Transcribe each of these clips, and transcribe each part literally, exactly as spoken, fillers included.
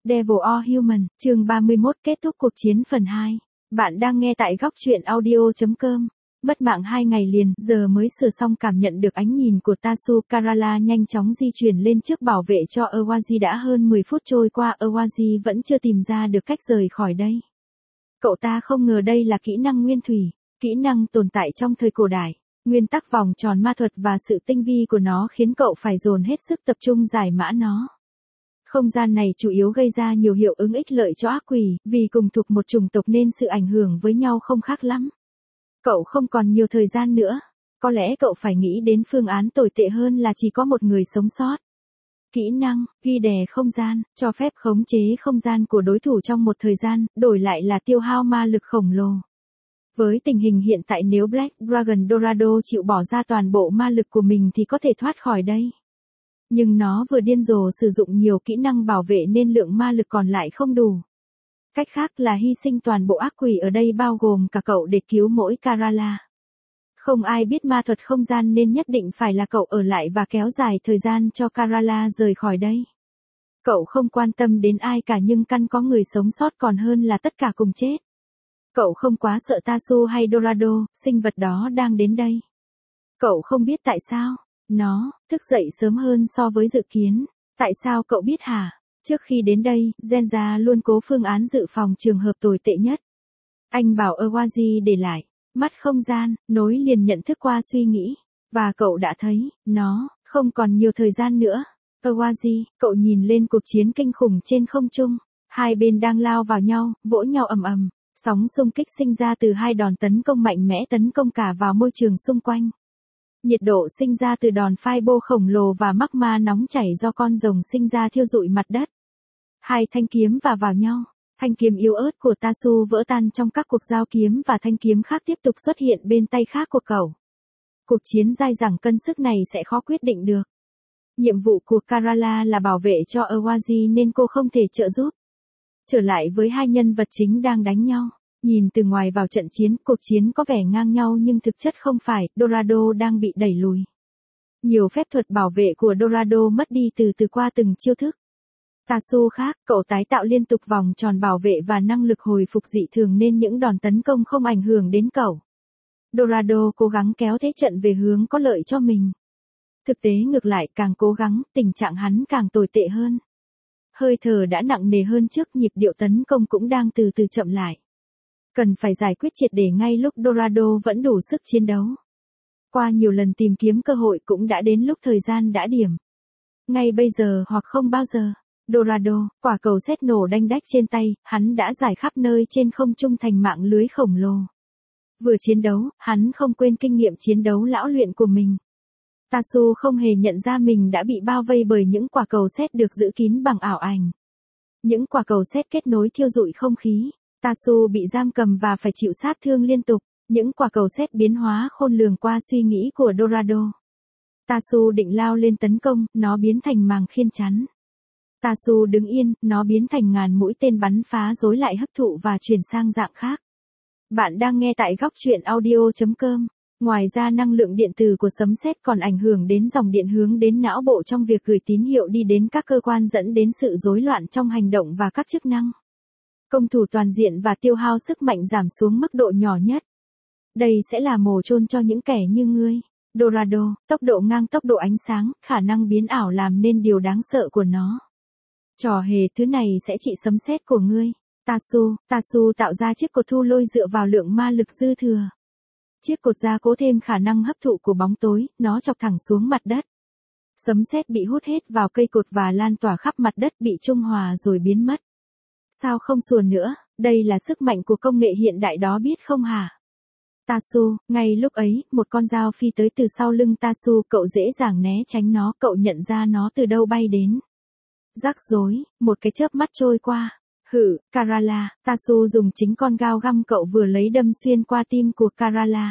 Devil or Human, chương ba mươi mốt kết thúc cuộc chiến phần hai. Bạn đang nghe tại góc truyện audio chấm com. Mất mạng hai ngày liền, giờ mới sửa xong cảm nhận được ánh nhìn của Tatsu. Kerala nhanh chóng di chuyển lên trước bảo vệ cho Awaji. Đã hơn mười phút trôi qua, Awaji vẫn chưa tìm ra được cách rời khỏi đây. Cậu ta không ngờ đây là kỹ năng nguyên thủy, kỹ năng tồn tại trong thời cổ đại. Nguyên tắc vòng tròn ma thuật và sự tinh vi của nó khiến cậu phải dồn hết sức tập trung giải mã nó. Không gian này chủ yếu gây ra nhiều hiệu ứng ích lợi cho ác quỷ, vì cùng thuộc một chủng tộc nên sự ảnh hưởng với nhau không khác lắm. Cậu không còn nhiều thời gian nữa. Có lẽ cậu phải nghĩ đến phương án tồi tệ hơn là chỉ có một người sống sót. Kỹ năng, ghi đè không gian, cho phép khống chế không gian của đối thủ trong một thời gian, đổi lại là tiêu hao ma lực khổng lồ. Với tình hình hiện tại, nếu Black Dragon Dorado chịu bỏ ra toàn bộ ma lực của mình thì có thể thoát khỏi đây. Nhưng nó vừa điên rồ sử dụng nhiều kỹ năng bảo vệ nên lượng ma lực còn lại không đủ. Cách khác là hy sinh toàn bộ ác quỷ ở đây bao gồm cả cậu để cứu mỗi Kerala. Không ai biết ma thuật không gian nên nhất định phải là cậu ở lại và kéo dài thời gian cho Kerala rời khỏi đây. Cậu không quan tâm đến ai cả, nhưng căn có người sống sót còn hơn là tất cả cùng chết. Cậu không quá sợ Tatsu hay Dorado, sinh vật đó đang đến đây. Cậu không biết tại sao. Nó thức dậy sớm hơn so với dự kiến. Tại sao cậu biết hả? Trước khi đến đây, Genja luôn cố phương án dự phòng trường hợp tồi tệ nhất. Anh bảo Awaji để lại mắt không gian, nối liền nhận thức qua suy nghĩ. Và cậu đã thấy, nó không còn nhiều thời gian nữa. Awaji, cậu nhìn lên cuộc chiến kinh khủng trên không trung. Hai bên đang lao vào nhau, vỗ nhau ầm ầm. Sóng xung kích sinh ra từ hai đòn tấn công mạnh mẽ tấn công cả vào môi trường xung quanh. Nhiệt độ sinh ra từ đòn fireball khổng lồ và magma nóng chảy do con rồng sinh ra thiêu rụi mặt đất. Hai thanh kiếm va vào nhau. Thanh kiếm yếu ớt của Tatsu vỡ tan trong các cuộc giao kiếm và thanh kiếm khác tiếp tục xuất hiện bên tay khác của cậu. Cuộc chiến dai dẳng cân sức này sẽ khó quyết định được. Nhiệm vụ của Kerala là bảo vệ cho Awaji nên cô không thể trợ giúp. Trở lại với hai nhân vật chính đang đánh nhau. Nhìn từ ngoài vào trận chiến, cuộc chiến có vẻ ngang nhau nhưng thực chất không phải, Dorado đang bị đẩy lùi. Nhiều phép thuật bảo vệ của Dorado mất đi từ từ qua từng chiêu thức. Tatsu khác, cậu tái tạo liên tục vòng tròn bảo vệ và năng lực hồi phục dị thường nên những đòn tấn công không ảnh hưởng đến cậu. Dorado cố gắng kéo thế trận về hướng có lợi cho mình. Thực tế ngược lại, càng cố gắng, tình trạng hắn càng tồi tệ hơn. Hơi thở đã nặng nề hơn trước, nhịp điệu tấn công cũng đang từ từ chậm lại. Cần phải giải quyết triệt để ngay lúc Dorado vẫn đủ sức chiến đấu. Qua nhiều lần tìm kiếm cơ hội cũng đã đến lúc thời gian đã điểm. Ngay bây giờ hoặc không bao giờ. Dorado, quả cầu sét nổ đanh đách trên tay, hắn đã giải khắp nơi trên không trung thành mạng lưới khổng lồ. Vừa chiến đấu, hắn không quên kinh nghiệm chiến đấu lão luyện của mình. Tatsu không hề nhận ra mình đã bị bao vây bởi những quả cầu sét được giữ kín bằng ảo ảnh. Những quả cầu sét kết nối thiêu rụi không khí. Tatsu bị giam cầm và phải chịu sát thương liên tục. Những quả cầu sét biến hóa khôn lường qua suy nghĩ của Dorado. Tatsu định lao lên tấn công, nó biến thành màng khiên chắn. Tatsu đứng yên, nó biến thành ngàn mũi tên bắn phá rối lại hấp thụ và chuyển sang dạng khác. Bạn đang nghe tại góc truyện audio chấm com. Ngoài ra, năng lượng điện từ của sấm sét còn ảnh hưởng đến dòng điện hướng đến não bộ trong việc gửi tín hiệu đi đến các cơ quan, dẫn đến sự rối loạn trong hành động và các chức năng. Công thủ toàn diện và tiêu hao sức mạnh giảm xuống mức độ nhỏ nhất. Đây sẽ là mồ chôn cho những kẻ như ngươi. Dorado, tốc độ ngang tốc độ ánh sáng, khả năng biến ảo làm nên điều đáng sợ của nó. Trò hề thứ này sẽ trị sấm sét của ngươi. Tatsu, Tatsu tạo ra chiếc cột thu lôi dựa vào lượng ma lực dư thừa. Chiếc cột gia cố thêm khả năng hấp thụ của bóng tối, nó chọc thẳng xuống mặt đất. Sấm sét bị hút hết vào cây cột và lan tỏa khắp mặt đất, bị trung hòa rồi biến mất. Sao không sủa nữa, đây là sức mạnh của công nghệ hiện đại đó, biết không hả? Tatsu, ngay lúc ấy, một con dao phi tới từ sau lưng Tatsu, cậu dễ dàng né tránh nó, cậu nhận ra nó từ đâu bay đến. Rắc rối, một cái chớp mắt trôi qua. Hử, Kerala, Tatsu dùng chính con dao găm cậu vừa lấy đâm xuyên qua tim của Kerala.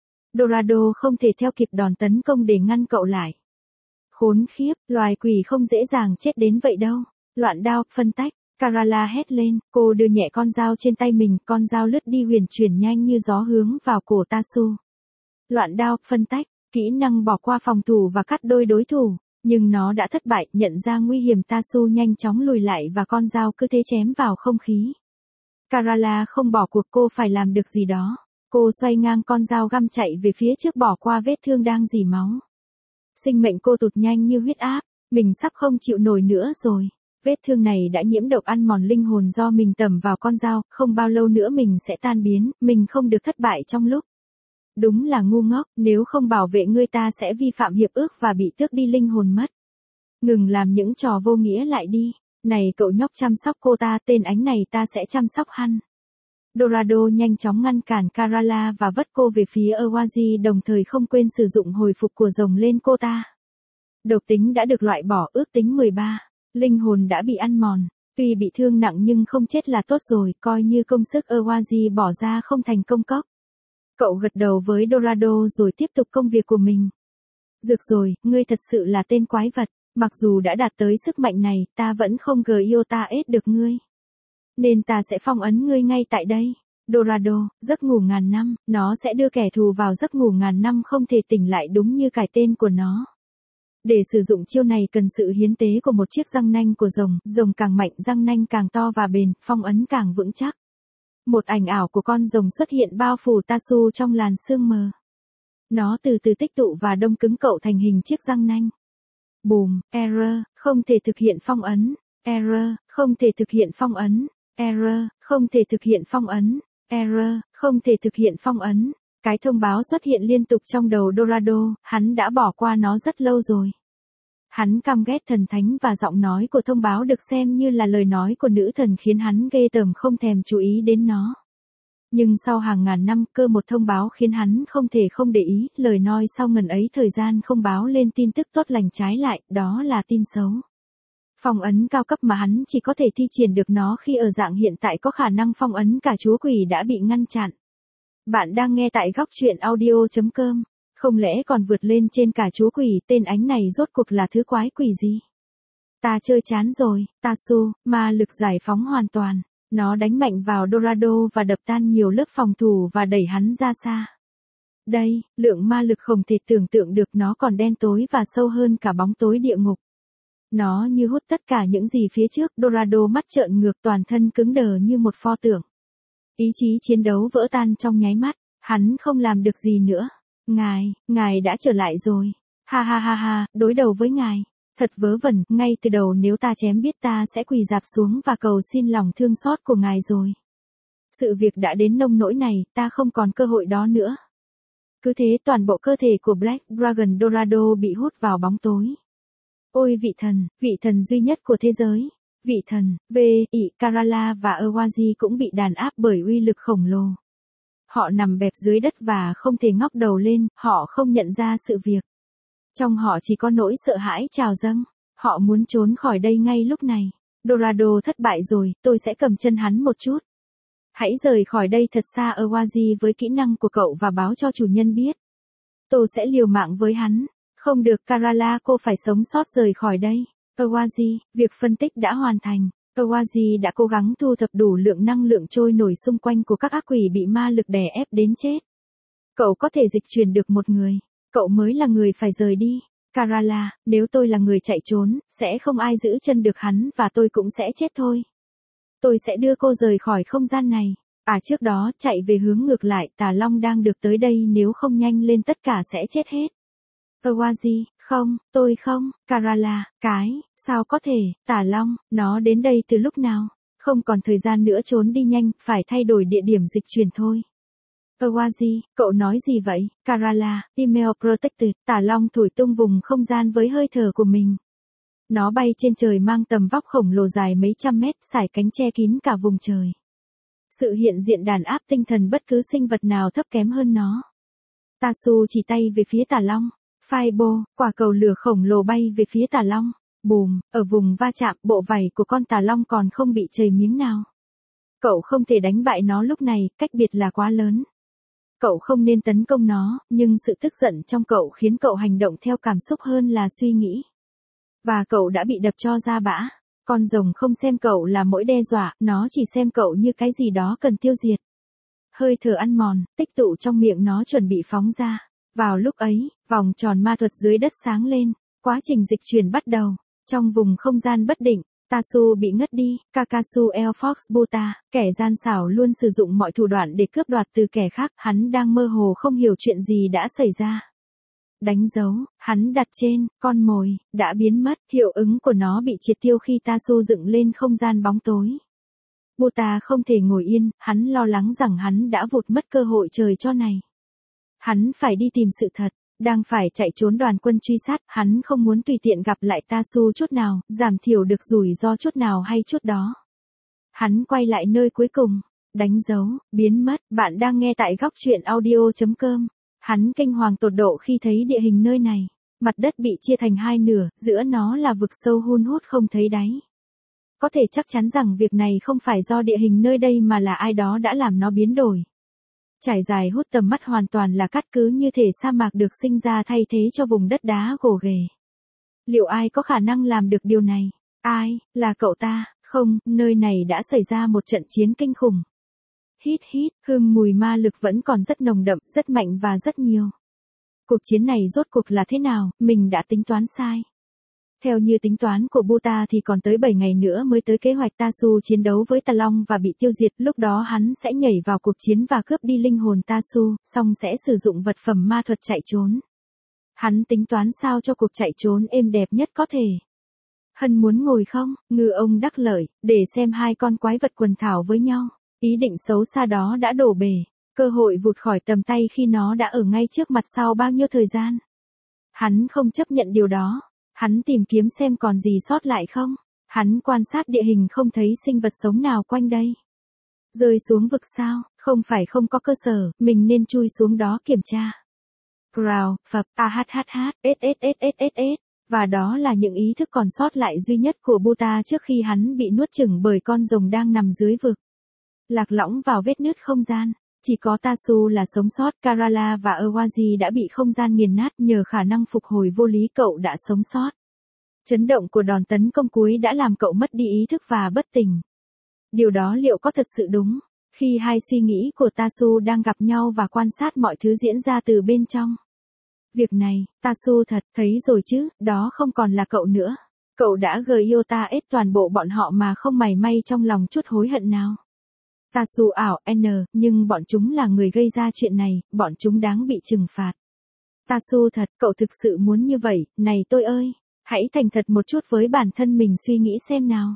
Dorado không thể theo kịp đòn tấn công để ngăn cậu lại. Khốn khiếp, loài quỷ không dễ dàng chết đến vậy đâu. Loạn đao, phân tách. Kerala hét lên, cô đưa nhẹ con dao trên tay mình, con dao lướt đi huyền chuyển nhanh như gió hướng vào cổ Tatsu. Loạn đao, phân tách, kỹ năng bỏ qua phòng thủ và cắt đôi đối thủ. Nhưng nó đã thất bại, nhận ra nguy hiểm Tatsu nhanh chóng lùi lại và con dao cứ thế chém vào không khí. Kerala không bỏ cuộc, cô phải làm được gì đó. Cô xoay ngang con dao găm chạy về phía trước bỏ qua vết thương đang rỉ máu. Sinh mệnh cô tụt nhanh như huyết áp, mình sắp không chịu nổi nữa rồi. Vết thương này đã nhiễm độc ăn mòn linh hồn do mình tẩm vào con dao, không bao lâu nữa mình sẽ tan biến, mình không được thất bại trong lúc. Đúng là ngu ngốc, nếu không bảo vệ ngươi ta sẽ vi phạm hiệp ước và bị tước đi linh hồn mất. Ngừng làm những trò vô nghĩa lại đi. Này cậu nhóc, chăm sóc cô ta, tên ánh này ta sẽ chăm sóc hắn. Dorado nhanh chóng ngăn cản Kerala và vất cô về phía Awaji, đồng thời không quên sử dụng hồi phục của rồng lên cô ta. Độc tính đã được loại bỏ, ước tính mười ba. Linh hồn đã bị ăn mòn. Tuy bị thương nặng nhưng không chết là tốt rồi, coi như công sức Awaji bỏ ra không thành công cốc. Cậu gật đầu với Dorado rồi tiếp tục công việc của mình. Được rồi, ngươi thật sự là tên quái vật. Mặc dù đã đạt tới sức mạnh này, ta vẫn không gờ yêu ta ết được ngươi. Nên ta sẽ phong ấn ngươi ngay tại đây. Dorado, giấc ngủ ngàn năm, nó sẽ đưa kẻ thù vào giấc ngủ ngàn năm không thể tỉnh lại, đúng như cải tên của nó. Để sử dụng chiêu này cần sự hiến tế của một chiếc răng nanh của rồng, rồng càng mạnh răng nanh càng to và bền, phong ấn càng vững chắc. Một ảnh ảo của con rồng xuất hiện bao phủ Tatsu trong làn sương mờ. Nó từ từ tích tụ và đông cứng cậu thành hình chiếc răng nanh. Bùm, error, không thể thực hiện phong ấn, error, không thể thực hiện phong ấn, error, không thể thực hiện phong ấn, error, không thể thực hiện phong ấn. Cái thông báo xuất hiện liên tục trong đầu Dorado, hắn đã bỏ qua nó rất lâu rồi. Hắn căm ghét thần thánh và giọng nói của thông báo được xem như là lời nói của nữ thần khiến hắn ghê tởm, không thèm chú ý đến nó. Nhưng sau hàng ngàn năm, cơ một thông báo khiến hắn không thể không để ý, lời nói sau ngần ấy thời gian không báo lên tin tức tốt lành, trái lại, đó là tin xấu. Phong ấn cao cấp mà hắn chỉ có thể thi triển được nó khi ở dạng hiện tại có khả năng phong ấn cả chúa quỷ đã bị ngăn chặn. Bạn đang nghe tại góc truyện audio chấm com. Không lẽ còn vượt lên trên cả chúa quỷ, tên ánh này rốt cuộc là thứ quái quỷ gì? Ta chơi chán rồi, Tatsu, ma lực giải phóng hoàn toàn. Nó đánh mạnh vào Dorado và đập tan nhiều lớp phòng thủ và đẩy hắn ra xa. Đây, lượng ma lực không thể tưởng tượng được, nó còn đen tối và sâu hơn cả bóng tối địa ngục. Nó như hút tất cả những gì phía trước, Dorado mắt trợn ngược, toàn thân cứng đờ như một pho tượng. Ý chí chiến đấu vỡ tan trong nháy mắt, hắn không làm được gì nữa. Ngài, ngài đã trở lại rồi. Ha ha ha ha, đối đầu với ngài. Thật vớ vẩn, ngay từ đầu nếu ta chém biết ta sẽ quỳ rạp xuống và cầu xin lòng thương xót của ngài rồi. Sự việc đã đến nông nỗi này, ta không còn cơ hội đó nữa. Cứ thế toàn bộ cơ thể của Black Dragon Dorado bị hút vào bóng tối. Ôi vị thần, vị thần duy nhất của thế giới. Vị thần, V, I, Kerala và Awaji cũng bị đàn áp bởi uy lực khổng lồ. Họ nằm bẹp dưới đất và không thể ngóc đầu lên, họ không nhận ra sự việc. Trong họ chỉ có nỗi sợ hãi trào dâng. Họ muốn trốn khỏi đây ngay lúc này. Dorado thất bại rồi, tôi sẽ cầm chân hắn một chút. Hãy rời khỏi đây thật xa Awaji với kỹ năng của cậu và báo cho chủ nhân biết. Tôi sẽ liều mạng với hắn. Không được Kerala, cô phải sống sót rời khỏi đây. Awaji, việc phân tích đã hoàn thành. Awaji đã cố gắng thu thập đủ lượng năng lượng trôi nổi xung quanh của các ác quỷ bị ma lực đè ép đến chết. Cậu có thể dịch chuyển được một người. Cậu mới là người phải rời đi. Kerala, nếu tôi là người chạy trốn, sẽ không ai giữ chân được hắn và tôi cũng sẽ chết thôi. Tôi sẽ đưa cô rời khỏi không gian này. À trước đó, chạy về hướng ngược lại, Tà Long đang được tới đây, nếu không nhanh lên tất cả sẽ chết hết. Awaji, không, tôi không, Kerala, cái, sao có thể, Tà Long, nó đến đây từ lúc nào? Không còn thời gian nữa, trốn đi nhanh, phải thay đổi địa điểm dịch chuyển thôi. Awaji, cậu nói gì vậy? Kerala, email protected, Tà Long thổi tung vùng không gian với hơi thở của mình. Nó bay trên trời mang tầm vóc khổng lồ dài mấy trăm mét, sải cánh che kín cả vùng trời. Sự hiện diện đàn áp tinh thần bất cứ sinh vật nào thấp kém hơn nó. Tatsu chỉ tay về phía Tà Long. Fireball, quả cầu lửa khổng lồ bay về phía Tà Long. Bùm, ở vùng va chạm, bộ vảy của con Tà Long còn không bị chảy miếng nào. Cậu không thể đánh bại nó lúc này, cách biệt là quá lớn. Cậu không nên tấn công nó, nhưng sự tức giận trong cậu khiến cậu hành động theo cảm xúc hơn là suy nghĩ. Và cậu đã bị đập cho ra bã. Con rồng không xem cậu là mối đe dọa, nó chỉ xem cậu như cái gì đó cần tiêu diệt. Hơi thở ăn mòn, tích tụ trong miệng nó chuẩn bị phóng ra. Vào lúc ấy, vòng tròn ma thuật dưới đất sáng lên. Quá trình dịch chuyển bắt đầu. Trong vùng không gian bất định, Tatsu bị ngất đi, Kakasu Air Fox Buta, kẻ gian xảo luôn sử dụng mọi thủ đoạn để cướp đoạt từ kẻ khác, hắn đang mơ hồ không hiểu chuyện gì đã xảy ra. Đánh dấu, hắn đặt trên, con mồi, đã biến mất, hiệu ứng của nó bị triệt tiêu khi Tatsu dựng lên không gian bóng tối. Buta không thể ngồi yên, hắn lo lắng rằng hắn đã vụt mất cơ hội trời cho này. Hắn phải đi tìm sự thật. Đang phải chạy trốn đoàn quân truy sát, hắn không muốn tùy tiện gặp lại Tatsu chút nào, giảm thiểu được rủi ro chút nào hay chút đó. Hắn quay lại nơi cuối cùng, đánh dấu, biến mất, bạn đang nghe tại góc truyện audio.com. Hắn kinh hoàng tột độ khi thấy địa hình nơi này. Mặt đất bị chia thành hai nửa, giữa nó là vực sâu hun hút không thấy đáy. Có thể chắc chắn rằng việc này không phải do địa hình nơi đây mà là ai đó đã làm nó biến đổi. Trải dài hút tầm mắt hoàn toàn là cát cứ như thể sa mạc được sinh ra thay thế cho vùng đất đá gồ ghề. Liệu ai có khả năng làm được điều này? Ai, là cậu ta? Không, nơi này đã xảy ra một trận chiến kinh khủng. Hít hít, hương mùi ma lực vẫn còn rất nồng đậm, rất mạnh và rất nhiều. Cuộc chiến này rốt cuộc là thế nào, mình đã tính toán sai. Theo như tính toán của Buta thì còn tới bảy ngày nữa mới tới kế hoạch Tatsu chiến đấu với Tà Long và bị tiêu diệt, lúc đó hắn sẽ nhảy vào cuộc chiến và cướp đi linh hồn Tatsu, xong sẽ sử dụng vật phẩm ma thuật chạy trốn. Hắn tính toán sao cho cuộc chạy trốn êm đẹp nhất có thể. Hân muốn ngồi không, ngư ông đắc lợi, để xem hai con quái vật quần thảo với nhau. Ý định xấu xa đó đã đổ bể, cơ hội vụt khỏi tầm tay khi nó đã ở ngay trước mặt sau bao nhiêu thời gian. Hắn không chấp nhận điều đó. Hắn tìm kiếm xem còn gì sót lại không. Hắn quan sát địa hình không thấy sinh vật sống nào quanh đây. Rơi xuống vực sao, không phải không có cơ sở, mình nên chui xuống đó kiểm tra. Growl, phập, ahhh, sssss, và đó là những ý thức còn sót lại duy nhất của Buta trước khi hắn bị nuốt chửng bởi con rồng đang nằm dưới vực. Lạc lõng vào vết nứt không gian. Chỉ có Tatsu là sống sót, Kerala và Awaji đã bị không gian nghiền nát, nhờ khả năng phục hồi vô lý cậu đã sống sót. Chấn động của đòn tấn công cuối đã làm cậu mất đi ý thức và bất tỉnh. Điều đó liệu có thật sự đúng, khi hai suy nghĩ của Tatsu đang gặp nhau và quan sát mọi thứ diễn ra từ bên trong? Việc này, Tatsu thật, thấy rồi chứ, đó không còn là cậu nữa. Cậu đã giota hết toàn bộ bọn họ mà không mảy may trong lòng chút hối hận nào. Tatsu ảo, N, nhưng bọn chúng là người gây ra chuyện này, bọn chúng đáng bị trừng phạt. Tatsu thật, cậu thực sự muốn như vậy, này tôi ơi, hãy thành thật một chút với bản thân mình suy nghĩ xem nào.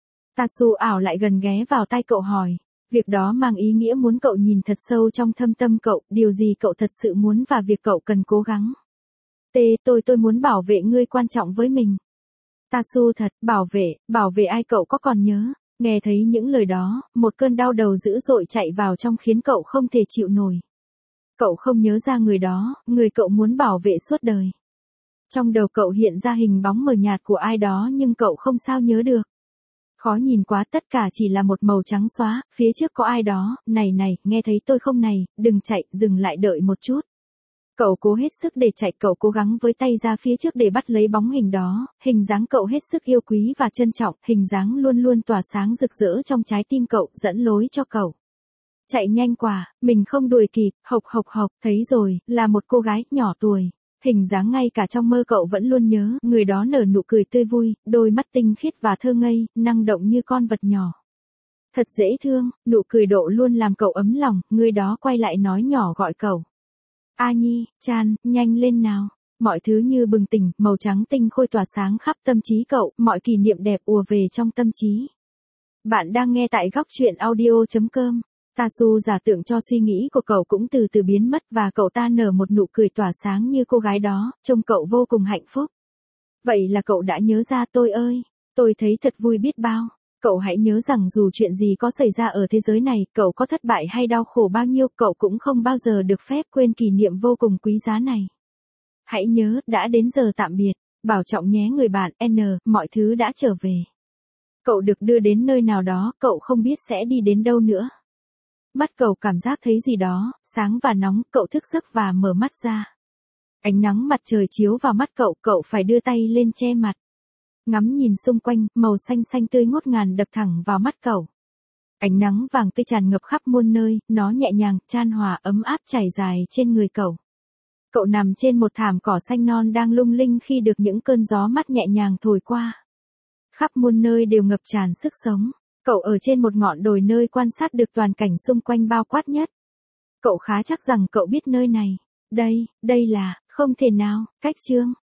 Tatsu ảo lại gần ghé vào tai cậu hỏi, việc đó mang ý nghĩa muốn cậu nhìn thật sâu trong thâm tâm cậu, điều gì cậu thật sự muốn và việc cậu cần cố gắng. T, tôi tôi muốn bảo vệ ngươi quan trọng với mình. Tatsu thật, bảo vệ, bảo vệ ai cậu có còn nhớ? Nghe thấy những lời đó, một cơn đau đầu dữ dội chạy vào trong khiến cậu không thể chịu nổi. Cậu không nhớ ra người đó, người cậu muốn bảo vệ suốt đời. Trong đầu cậu hiện ra hình bóng mờ nhạt của ai đó nhưng cậu không sao nhớ được. Khó nhìn quá, tất cả chỉ là một màu trắng xóa, phía trước có ai đó, này này, nghe thấy tôi không này, đừng chạy, dừng lại đợi một chút. Cậu cố hết sức để chạy, cậu cố gắng với tay ra phía trước để bắt lấy bóng hình đó, hình dáng cậu hết sức yêu quý và trân trọng, hình dáng luôn luôn tỏa sáng rực rỡ trong trái tim cậu, dẫn lối cho cậu. Chạy nhanh quá, mình không đuổi kịp, hộc hộc hộc, thấy rồi, là một cô gái nhỏ tuổi. Hình dáng ngay cả trong mơ cậu vẫn luôn nhớ, người đó nở nụ cười tươi vui, đôi mắt tinh khiết và thơ ngây, năng động như con vật nhỏ. Thật dễ thương, nụ cười độ luôn làm cậu ấm lòng, người đó quay lại nói nhỏ gọi cậu. A Nhi, Chan, nhanh lên nào. Mọi thứ như bừng tỉnh, màu trắng tinh khôi tỏa sáng khắp tâm trí cậu, mọi kỷ niệm đẹp ùa về trong tâm trí. Bạn đang nghe tại góc truyện audio.com. Tatsu giả tượng cho suy nghĩ của cậu cũng từ từ biến mất và cậu ta nở một nụ cười tỏa sáng như cô gái đó, trông cậu vô cùng hạnh phúc. Vậy là cậu đã nhớ ra tôi ơi, tôi thấy thật vui biết bao. Cậu hãy nhớ rằng dù chuyện gì có xảy ra ở thế giới này, cậu có thất bại hay đau khổ bao nhiêu, cậu cũng không bao giờ được phép quên kỷ niệm vô cùng quý giá này. Hãy nhớ, đã đến giờ tạm biệt, bảo trọng nhé người bạn, N, mọi thứ đã trở về. Cậu được đưa đến nơi nào đó, cậu không biết sẽ đi đến đâu nữa. Mắt cậu cảm giác thấy gì đó, sáng và nóng, cậu thức giấc và mở mắt ra. Ánh nắng mặt trời chiếu vào mắt cậu, cậu phải đưa tay lên che mặt. Ngắm nhìn xung quanh, màu xanh xanh tươi ngút ngàn đập thẳng vào mắt cậu. Ánh nắng vàng tươi tràn ngập khắp muôn nơi, nó nhẹ nhàng, chan hòa ấm áp trải dài trên người cậu. Cậu nằm trên một thảm cỏ xanh non đang lung linh khi được những cơn gió mát nhẹ nhàng thổi qua. Khắp muôn nơi đều ngập tràn sức sống. Cậu ở trên một ngọn đồi nơi quan sát được toàn cảnh xung quanh bao quát nhất. Cậu khá chắc rằng cậu biết nơi này. Đây, đây là, không thể nào, cách chương.